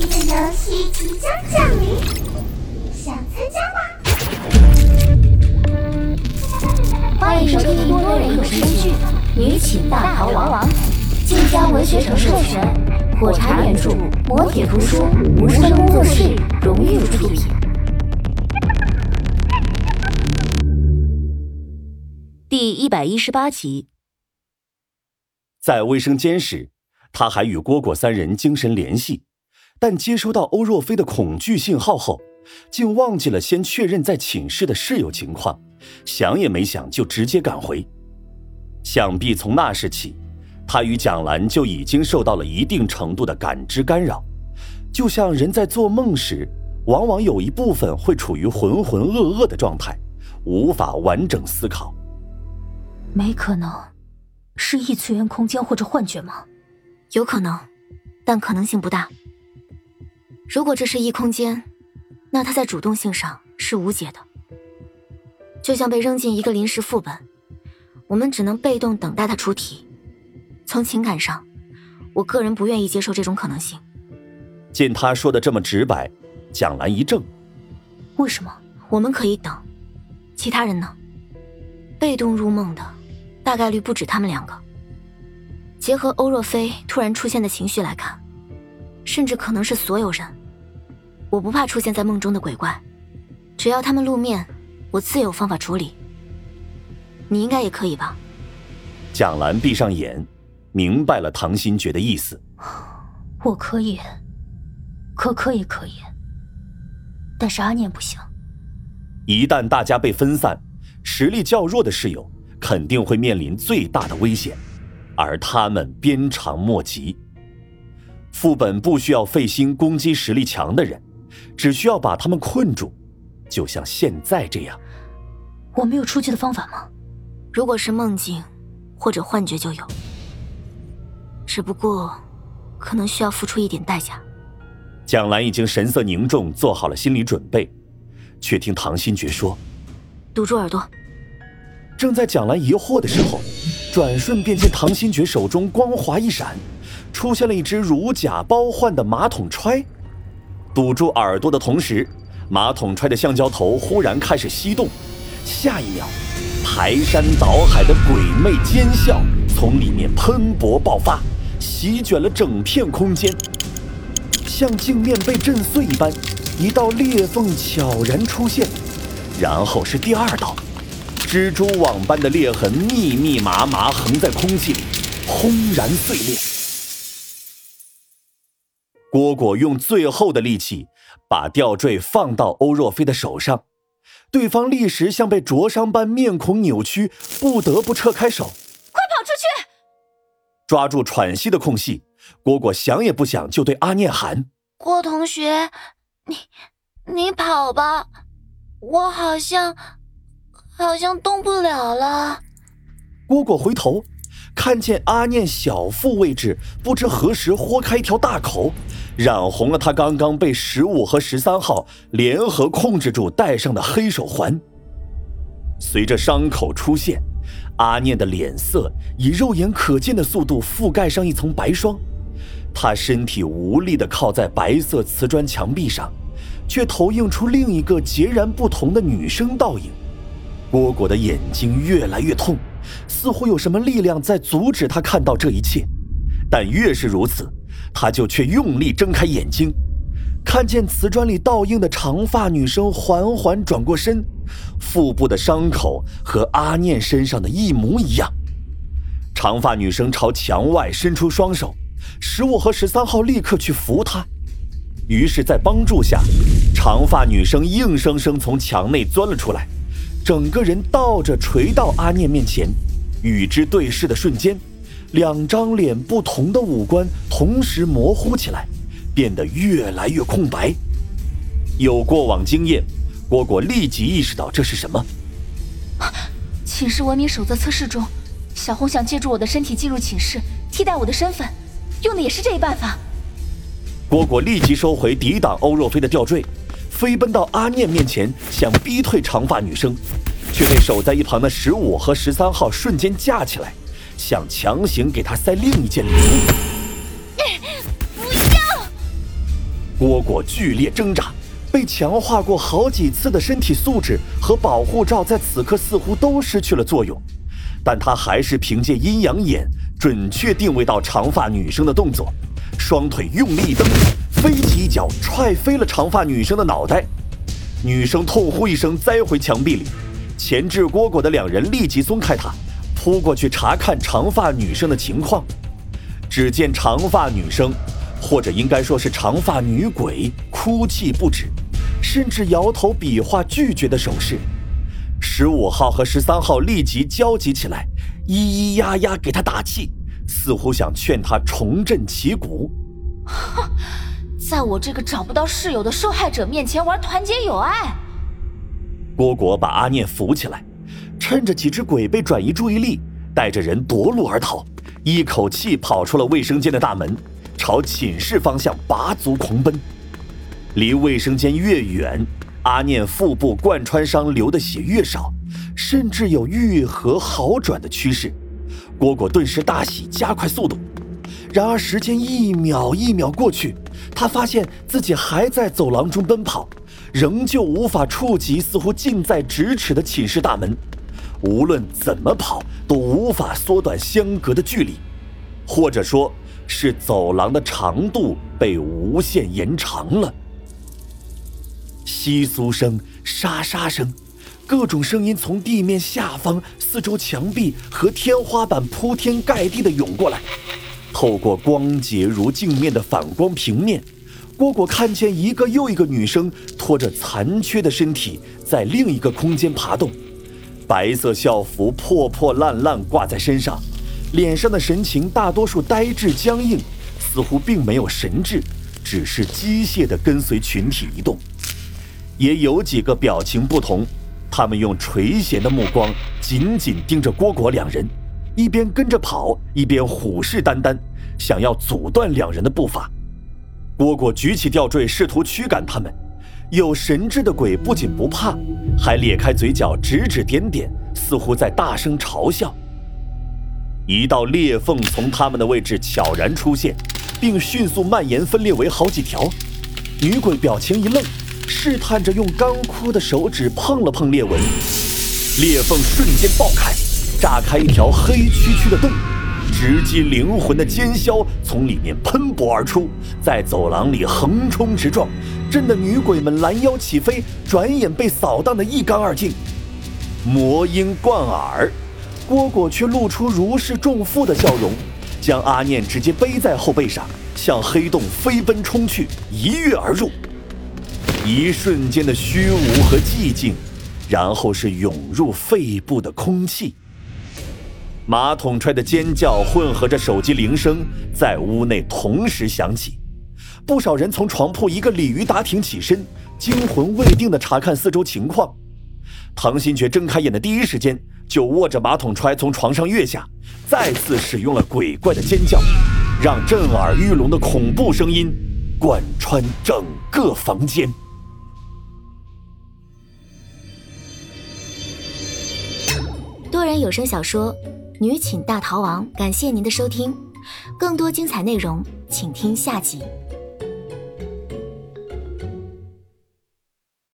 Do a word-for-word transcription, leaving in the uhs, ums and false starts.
的游戏即将降临，想参加吗？ 欢迎收听多人有声剧《女寝大逃亡》，晋江文学城授权，火柴原著，磨铁图书，无声工作室荣誉出品。第一百一十八集。 在卫生间时，他还与蝈蝈三人精神联系，但接收到欧若飞的恐惧信号后，竟忘记了先确认在寝室的室友情况，想也没想就直接赶回。想必从那时起，他与蒋兰就已经受到了一定程度的感知干扰，就像人在做梦时，往往有一部分会处于浑浑噩噩的状态，无法完整思考。 没可能是异次元空间或者幻觉吗？ 有可能，但可能性不大。如果这是异空间，那它在主动性上是无解的，就像被扔进一个临时副本，我们只能被动等待它出题。从情感上，我个人不愿意接受这种可能性。 见他说的这么直白，蒋兰一怔。 为什么？ 我们可以等，其他人呢？被动入梦的大概率不止他们两个。结合欧若飞突然出现的情绪来看，甚至可能是所有人。我不怕出现在梦中的鬼怪，只要他们露面，我自有方法处理。你应该也可以吧？ 蒋兰闭上眼，明白了唐新觉的意思。 我可以，可可也可以，但是阿念不行。 一旦大家被分散，实力较弱的室友肯定会面临最大的危险，而他们鞭长莫及。副本不需要费心攻击实力强的人，只需要把他们困住，就像现在这样。 我没有出去的方法吗？ 如果是梦境或者幻觉就有，只不过可能需要付出一点代价。 蒋兰已经神色凝重，做好了心理准备，却听唐新觉说： 堵住耳朵。 正在蒋兰疑惑的时候，转瞬便见唐新觉手中光华一闪，出现了一只如假包换的马桶揣。堵住耳朵的同时，马桶揣的橡胶头忽然开始吸动，下一秒排山倒海的鬼魅尖笑从里面喷薄爆发，席卷了整片空间，像镜面被震碎一般，一道裂缝悄然出现，然后是第二道，蜘蛛网般的裂痕密密麻麻横在空气里，轰然碎裂。蝈蝈用最后的力气把吊坠放到欧若飞的手上，对方立时像被灼伤般面孔扭曲，不得不撤开手。 快跑出去！ 抓住喘息的空隙，蝈蝈想也不想就对阿念喊： 郭同学，你你跑吧，我好像好像动不了了。 蝈蝈回头看见阿念小腹位置不知何时豁开一条大口，染红了他刚刚被十五和十三号联合控制住戴上的黑手环。随着伤口出现，阿念的脸色以肉眼可见的速度覆盖上一层白霜，他身体无力地靠在白色瓷砖墙壁上，却投映出另一个截然不同的女生倒影。蝈蝈的眼睛越来越痛，似乎有什么力量在阻止他看到这一切，但越是如此，他就却用力睁开眼睛，看见瓷砖里倒映的长发女生缓缓转过身，腹部的伤口和阿念身上的一模一样。长发女生朝墙外伸出双手，十五和十三号立刻去扶她。于是在帮助下，长发女生硬生生从墙内钻了出来，整个人倒着垂到阿念面前，与之对视的瞬间，两张脸不同的五官同时模糊起来，变得越来越空白。有过往经验，蝈蝈立即意识到这是什么。 寝室文明守则测试中，小红想借助我的身体进入寝室，替代我的身份，用的也是这一办法。 蝈蝈立即收回抵挡欧若飞的吊坠，飞奔到阿念面前，想逼退长发女生，却被守在一旁的十五和十三号瞬间架起来，想强行给他塞另一件礼物。 不要！ 蝈蝈剧烈挣扎，被强化过好几次的身体素质和保护罩在此刻似乎都失去了作用，但他还是凭借阴阳眼准确定位到长发女生的动作，双腿用力一蹬，飞起一脚踹飞了长发女生的脑袋。女生痛呼一声栽回墙壁里，钳制蝈蝈的两人立即松开他，扑过去查看长发女生的情况。只见长发女生，或者应该说是长发女鬼，哭泣不止，甚至摇头比划拒绝的手势。十五号和十三号立即焦急起来，咿咿呀呀给他打气，似乎想劝他重振旗鼓。 哼，在我这个找不到室友的受害者面前玩团结友爱。 蝈蝈把阿念扶起来，趁着几只鬼被转移注意力，带着人夺路而逃，一口气跑出了卫生间的大门，朝寝室方向拔足狂奔。离卫生间越远，阿念腹部贯穿伤流的血越少，甚至有愈合好转的趋势。蝈蝈顿时大喜，加快速度。然而时间一秒一秒过去，他发现自己还在走廊中奔跑，仍旧无法触及似乎近在咫尺的寝室大门。无论怎么跑，都无法缩短相隔的距离，或者说是走廊的长度被无限延长了。窸窣声、沙沙声，各种声音从地面下方、四周墙壁和天花板铺天盖地地涌过来。透过光洁如镜面的反光平面，蝈蝈看见一个又一个女生拖着残缺的身体在另一个空间爬动，白色校服破破烂烂挂在身上，脸上的神情大多数呆滞僵硬，似乎并没有神智，只是机械地跟随群体移动。也有几个表情不同，他们用垂涎的目光紧紧盯着蝈蝈两人，一边跟着跑，一边虎视眈眈，想要阻断两人的步伐。蝈蝈举起吊坠试图驱赶他们，有神智的鬼不仅不怕，还咧开嘴角指指点点，似乎在大声嘲笑。一道裂缝从他们的位置悄然出现，并迅速蔓延分裂为好几条。女鬼表情一愣，试探着用干枯的手指碰了碰裂纹，裂缝瞬间爆开，炸开一条黑黢黢的洞，直击灵魂的尖削从里面喷薄而出，在走廊里横冲直撞，震得女鬼们拦腰起飞，转眼被扫荡得一干二净。魔音贯耳，蝈蝈却露出如释重负的笑容，将阿念直接背在后背上，向黑洞飞奔冲去，一跃而入。一瞬间的虚无和寂静，然后是涌入肺部的空气。马桶揣的尖叫混合着手机铃声在屋内同时响起，不少人从床铺一个鲤鱼打挺起身，惊魂未定地查看四周情况。唐新觉睁开眼的第一时间就握着马桶揣从床上跃下，再次使用了鬼怪的尖叫，让震耳欲聋的恐怖声音贯穿整个房间。 多人有声小说《女寝大逃亡》，感谢您的收听，更多精彩内容请听下集。